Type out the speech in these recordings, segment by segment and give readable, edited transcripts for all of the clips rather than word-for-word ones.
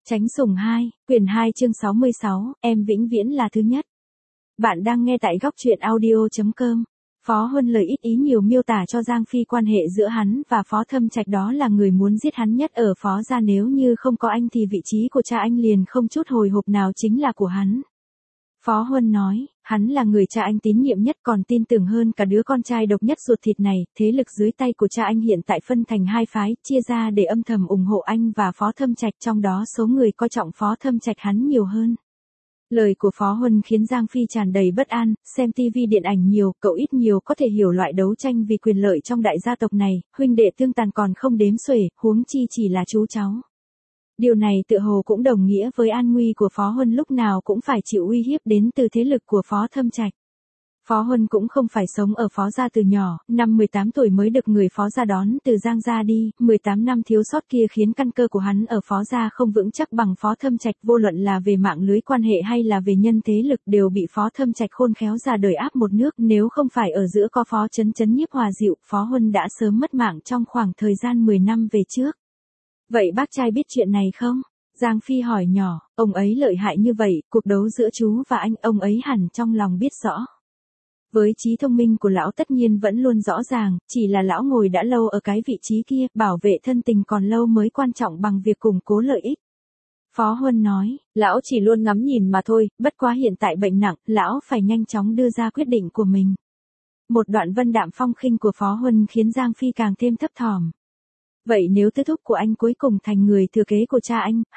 Chánh sủng 2, quyển 2 chương 66, em vĩnh viễn là thứ nhất. Bạn đang nghe tại góc truyện audio.com. Phó Huân lời ít ý nhiều miêu tả cho Giang Phi quan hệ giữa hắn và Phó Thâm Trạch, đó là người muốn giết hắn nhất ở Phó gia, nếu như không có anh thì vị trí của cha anh liền không chút hồi hộp nào chính là của hắn. Phó Huân nói, hắn là người cha anh tín nhiệm nhất, còn tin tưởng hơn cả đứa con trai độc nhất ruột thịt này. Thế lực dưới tay của cha anh hiện tại phân thành hai phái, chia ra để âm thầm ủng hộ anh và Phó Thâm Trạch, trong đó số người coi trọng Phó Thâm Trạch hắn nhiều hơn. Lời của Phó Huân khiến Giang Phi tràn đầy bất an, xem TV điện ảnh nhiều, cậu ít nhiều có thể hiểu loại đấu tranh vì quyền lợi trong đại gia tộc này, huynh đệ tương tàn còn không đếm xuể, huống chi chỉ là chú cháu. Điều này tựa hồ cũng đồng nghĩa với an nguy của Phó Huân lúc nào cũng phải chịu uy hiếp đến từ thế lực của Phó Thâm Trạch. Phó Huân cũng không phải sống ở Phó gia từ nhỏ, năm 18 tuổi mới được người Phó gia đón từ Giang gia đi, 18 năm thiếu sót kia khiến căn cơ của hắn ở Phó gia không vững chắc bằng Phó Thâm Trạch, vô luận là về mạng lưới quan hệ hay là về nhân thế lực đều bị Phó Thâm Trạch khôn khéo ra đời áp một nước, nếu không phải ở giữa có Phó Chấn nhiếp hòa dịu, Phó Huân đã sớm mất mạng trong khoảng thời gian 10 năm về trước. Vậy bác trai biết chuyện này không? Giang Phi hỏi nhỏ, ông ấy lợi hại như vậy, cuộc đấu giữa chú và anh, ông ấy hẳn trong lòng biết rõ. Với trí thông minh của lão tất nhiên vẫn luôn rõ ràng, chỉ là lão ngồi đã lâu ở cái vị trí kia, bảo vệ thân tình còn lâu mới quan trọng bằng việc củng cố lợi ích. Phó Huân nói, lão chỉ luôn ngắm nhìn mà thôi, bất quá hiện tại bệnh nặng, lão phải nhanh chóng đưa ra quyết định của mình. Một đoạn vân đạm phong khinh của Phó Huân khiến Giang Phi càng thêm thấp thỏm. Vậy nếu tứ thúc của anh cuối cùng thành người thừa kế của cha anh,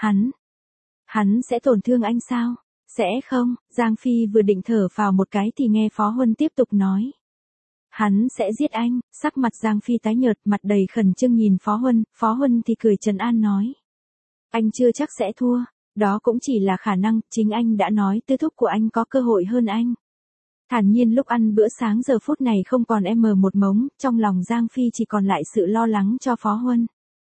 hắn sẽ tổn thương anh sao? Sẽ không, Giang Phi vừa định thở vào một cái thì nghe Phó Huân tiếp tục nói. Hắn sẽ giết anh, sắc mặt Giang Phi tái nhợt, mặt đầy khẩn trương nhìn Phó Huân thì cười trấn an nói. Anh chưa chắc sẽ thua, đó cũng chỉ là khả năng, chính anh đã nói tứ thúc của anh có cơ hội hơn anh. Thản nhiên lúc ăn bữa sáng giờ phút này không còn một mống, trong lòng Giang Phi chỉ còn lại sự lo lắng cho Phó Huân.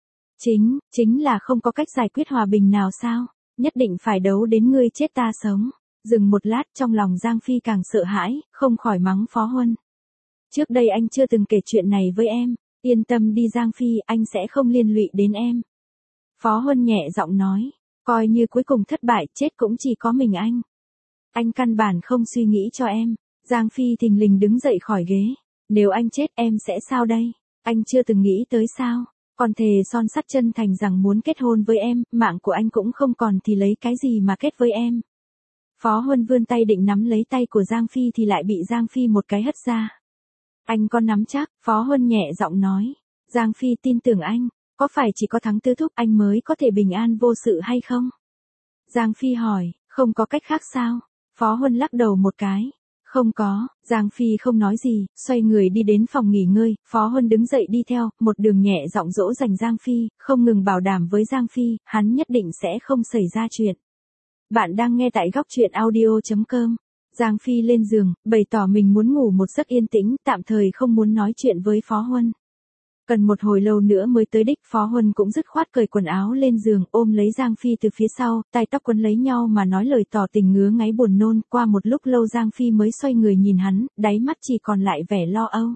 Chính là không có cách giải quyết hòa bình nào sao? Nhất định phải đấu đến ngươi chết ta sống. Dừng một lát, trong lòng Giang Phi càng sợ hãi, không khỏi mắng Phó Huân. Trước đây anh chưa từng kể chuyện này với em, yên tâm đi Giang Phi, anh sẽ không liên lụy đến em. Phó Huân nhẹ giọng nói, coi như cuối cùng thất bại, chết cũng chỉ có mình anh. Anh căn bản không suy nghĩ cho em. Giang Phi thình lình đứng dậy khỏi ghế. Nếu anh chết em sẽ sao đây? Anh chưa từng nghĩ tới sao? Còn thề son sắt chân thành rằng muốn kết hôn với em, mạng của anh cũng không còn thì lấy cái gì mà kết với em. Phó Huân vươn tay định nắm lấy tay của Giang Phi thì lại bị Giang Phi một cái hất ra. Anh có nắm chắc, Phó Huân nhẹ giọng nói. Giang Phi tin tưởng anh, có phải chỉ có thắng tứ thúc anh mới có thể bình an vô sự hay không? Giang Phi hỏi, không có cách khác sao? Phó Huân lắc đầu một cái. Không có, Giang Phi không nói gì, xoay người đi đến phòng nghỉ ngơi, Phó Huân đứng dậy đi theo, một đường nhẹ giọng dỗ dành Giang Phi, không ngừng bảo đảm với Giang Phi, hắn nhất định sẽ không xảy ra chuyện. Bạn đang nghe tại góc truyện audio.com. Giang Phi lên giường, bày tỏ mình muốn ngủ một giấc yên tĩnh, tạm thời không muốn nói chuyện với Phó Huân. Cần một hồi lâu nữa mới tới đích, Phó Huân cũng dứt khoát cởi quần áo lên giường, ôm lấy Giang Phi từ phía sau, tai tóc quấn lấy nhau mà nói lời tỏ tình ngứa ngáy buồn nôn. Qua một lúc lâu Giang Phi mới xoay người nhìn hắn, đáy mắt chỉ còn lại vẻ lo âu.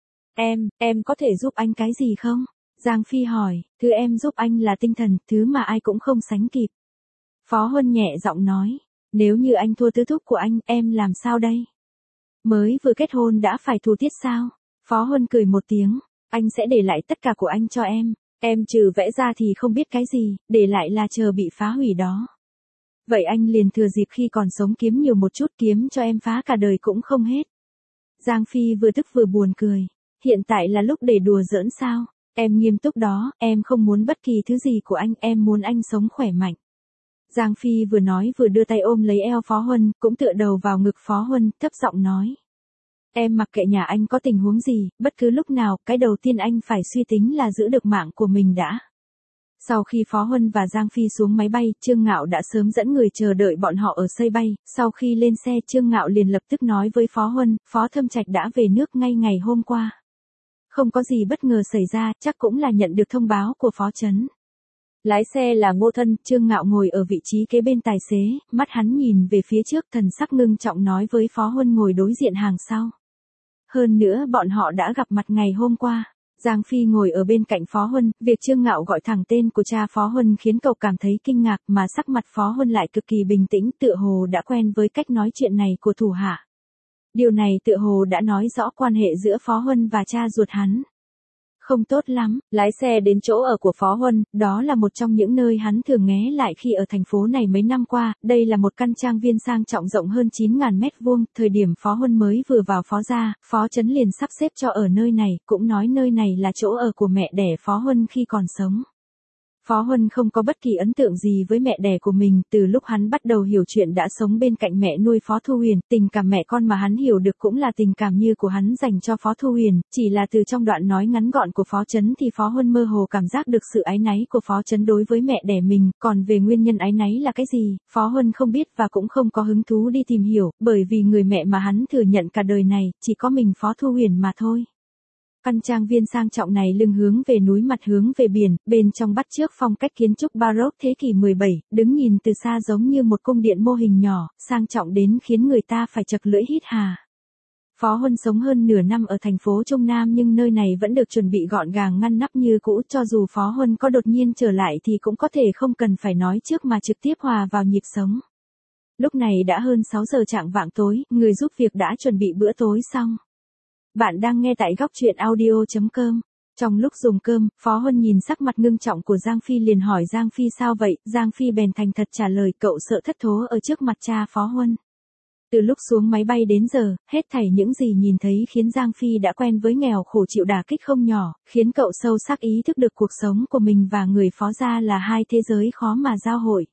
Em có thể giúp anh cái gì không? Giang Phi hỏi, thứ em giúp anh là tinh thần, thứ mà ai cũng không sánh kịp. Phó Huân nhẹ giọng nói, nếu như anh thua tứ thúc của anh, em làm sao đây? Mới vừa kết hôn đã phải thù tiết sao? Phó Huân cười một tiếng. Anh sẽ để lại tất cả của anh cho em trừ vẽ ra thì không biết cái gì, để lại là chờ bị phá hủy đó. Vậy anh liền thừa dịp khi còn sống kiếm nhiều một chút, kiếm cho em phá cả đời cũng không hết. Giang Phi vừa tức vừa buồn cười, hiện tại là lúc để đùa giỡn sao? Em nghiêm túc đó, em không muốn bất kỳ thứ gì của anh, em muốn anh sống khỏe mạnh. Giang Phi vừa nói vừa đưa tay ôm lấy eo Phó Huân, cũng tựa đầu vào ngực Phó Huân, thấp giọng nói. Em mặc kệ nhà anh có tình huống gì, bất cứ lúc nào, cái đầu tiên anh phải suy tính là giữ được mạng của mình đã. Sau khi Phó Huân và Giang Phi xuống máy bay, Trương Ngạo đã sớm dẫn người chờ đợi bọn họ ở sân bay. Sau khi lên xe, Trương Ngạo liền lập tức nói với Phó Huân, Phó Thâm Trạch đã về nước ngay ngày hôm qua. Không có gì bất ngờ xảy ra, chắc cũng là nhận được thông báo của Phó Chấn. Lái xe là Ngô Thân, Trương Ngạo ngồi ở vị trí kế bên tài xế, mắt hắn nhìn về phía trước, thần sắc ngưng trọng nói với Phó Huân ngồi đối diện hàng sau. Hơn nữa bọn họ đã gặp mặt ngày hôm qua. Giang Phi ngồi ở bên cạnh Phó Huân, việc Trương Ngạo gọi thẳng tên của cha Phó Huân khiến cậu cảm thấy kinh ngạc mà sắc mặt Phó Huân lại cực kỳ bình tĩnh, tựa hồ đã quen với cách nói chuyện này của thủ hạ. Điều này tựa hồ đã nói rõ quan hệ giữa Phó Huân và cha ruột hắn không tốt lắm. Lái xe đến chỗ ở của Phó Huân, đó là một trong những nơi hắn thường ghé lại khi ở thành phố này mấy năm qua. Đây là một căn trang viên sang trọng rộng hơn 9.000 mét vuông. Thời điểm Phó Huân mới vừa vào Phó gia, Phó Chấn liền sắp xếp cho ở nơi này, cũng nói nơi này là chỗ ở của mẹ đẻ Phó Huân khi còn sống. Phó Huân không có bất kỳ ấn tượng gì với mẹ đẻ của mình, từ lúc hắn bắt đầu hiểu chuyện đã sống bên cạnh mẹ nuôi Phó Thu Huyền, tình cảm mẹ con mà hắn hiểu được cũng là tình cảm như của hắn dành cho Phó Thu Huyền, chỉ là từ trong đoạn nói ngắn gọn của Phó Chấn thì Phó Huân mơ hồ cảm giác được sự áy náy của Phó Chấn đối với mẹ đẻ mình, còn về nguyên nhân áy náy là cái gì, Phó Huân không biết và cũng không có hứng thú đi tìm hiểu, bởi vì người mẹ mà hắn thừa nhận cả đời này, chỉ có mình Phó Thu Huyền mà thôi. Căn trang viên sang trọng này lưng hướng về núi mặt hướng về biển, bên trong bắt chước phong cách kiến trúc Baroque thế kỷ 17, đứng nhìn từ xa giống như một cung điện mô hình nhỏ, sang trọng đến khiến người ta phải chật lưỡi hít hà. Phó Huân sống hơn nửa năm ở thành phố Trung Nam nhưng nơi này vẫn được chuẩn bị gọn gàng ngăn nắp như cũ, cho dù Phó Huân có đột nhiên trở lại thì cũng có thể không cần phải nói trước mà trực tiếp hòa vào nhịp sống. Lúc này đã hơn 6 giờ chạng vạng tối, người giúp việc đã chuẩn bị bữa tối xong. Bạn đang nghe tại góc truyện audio.com. Trong lúc dùng cơm, Phó Huân nhìn sắc mặt ngưng trọng của Giang Phi liền hỏi Giang Phi sao vậy, Giang Phi bèn thành thật trả lời cậu sợ thất thố ở trước mặt cha Phó Huân. Từ lúc xuống máy bay đến giờ, hết thảy những gì nhìn thấy khiến Giang Phi đã quen với nghèo khổ chịu đả kích không nhỏ, khiến cậu sâu sắc ý thức được cuộc sống của mình và người Phó gia là hai thế giới khó mà giao hội.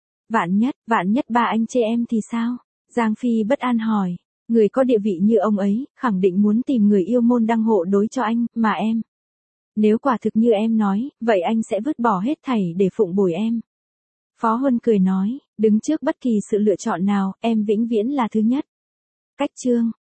Vạn nhất ba anh chị em thì sao? Giang Phi bất an hỏi. Người có địa vị như ông ấy, khẳng định muốn tìm người yêu môn đăng hộ đối cho anh, mà em. Nếu quả thực như em nói, vậy anh sẽ vứt bỏ hết thảy để phụng bồi em. Phó Huân cười nói, đứng trước bất kỳ sự lựa chọn nào, em vĩnh viễn là thứ nhất. Cách chương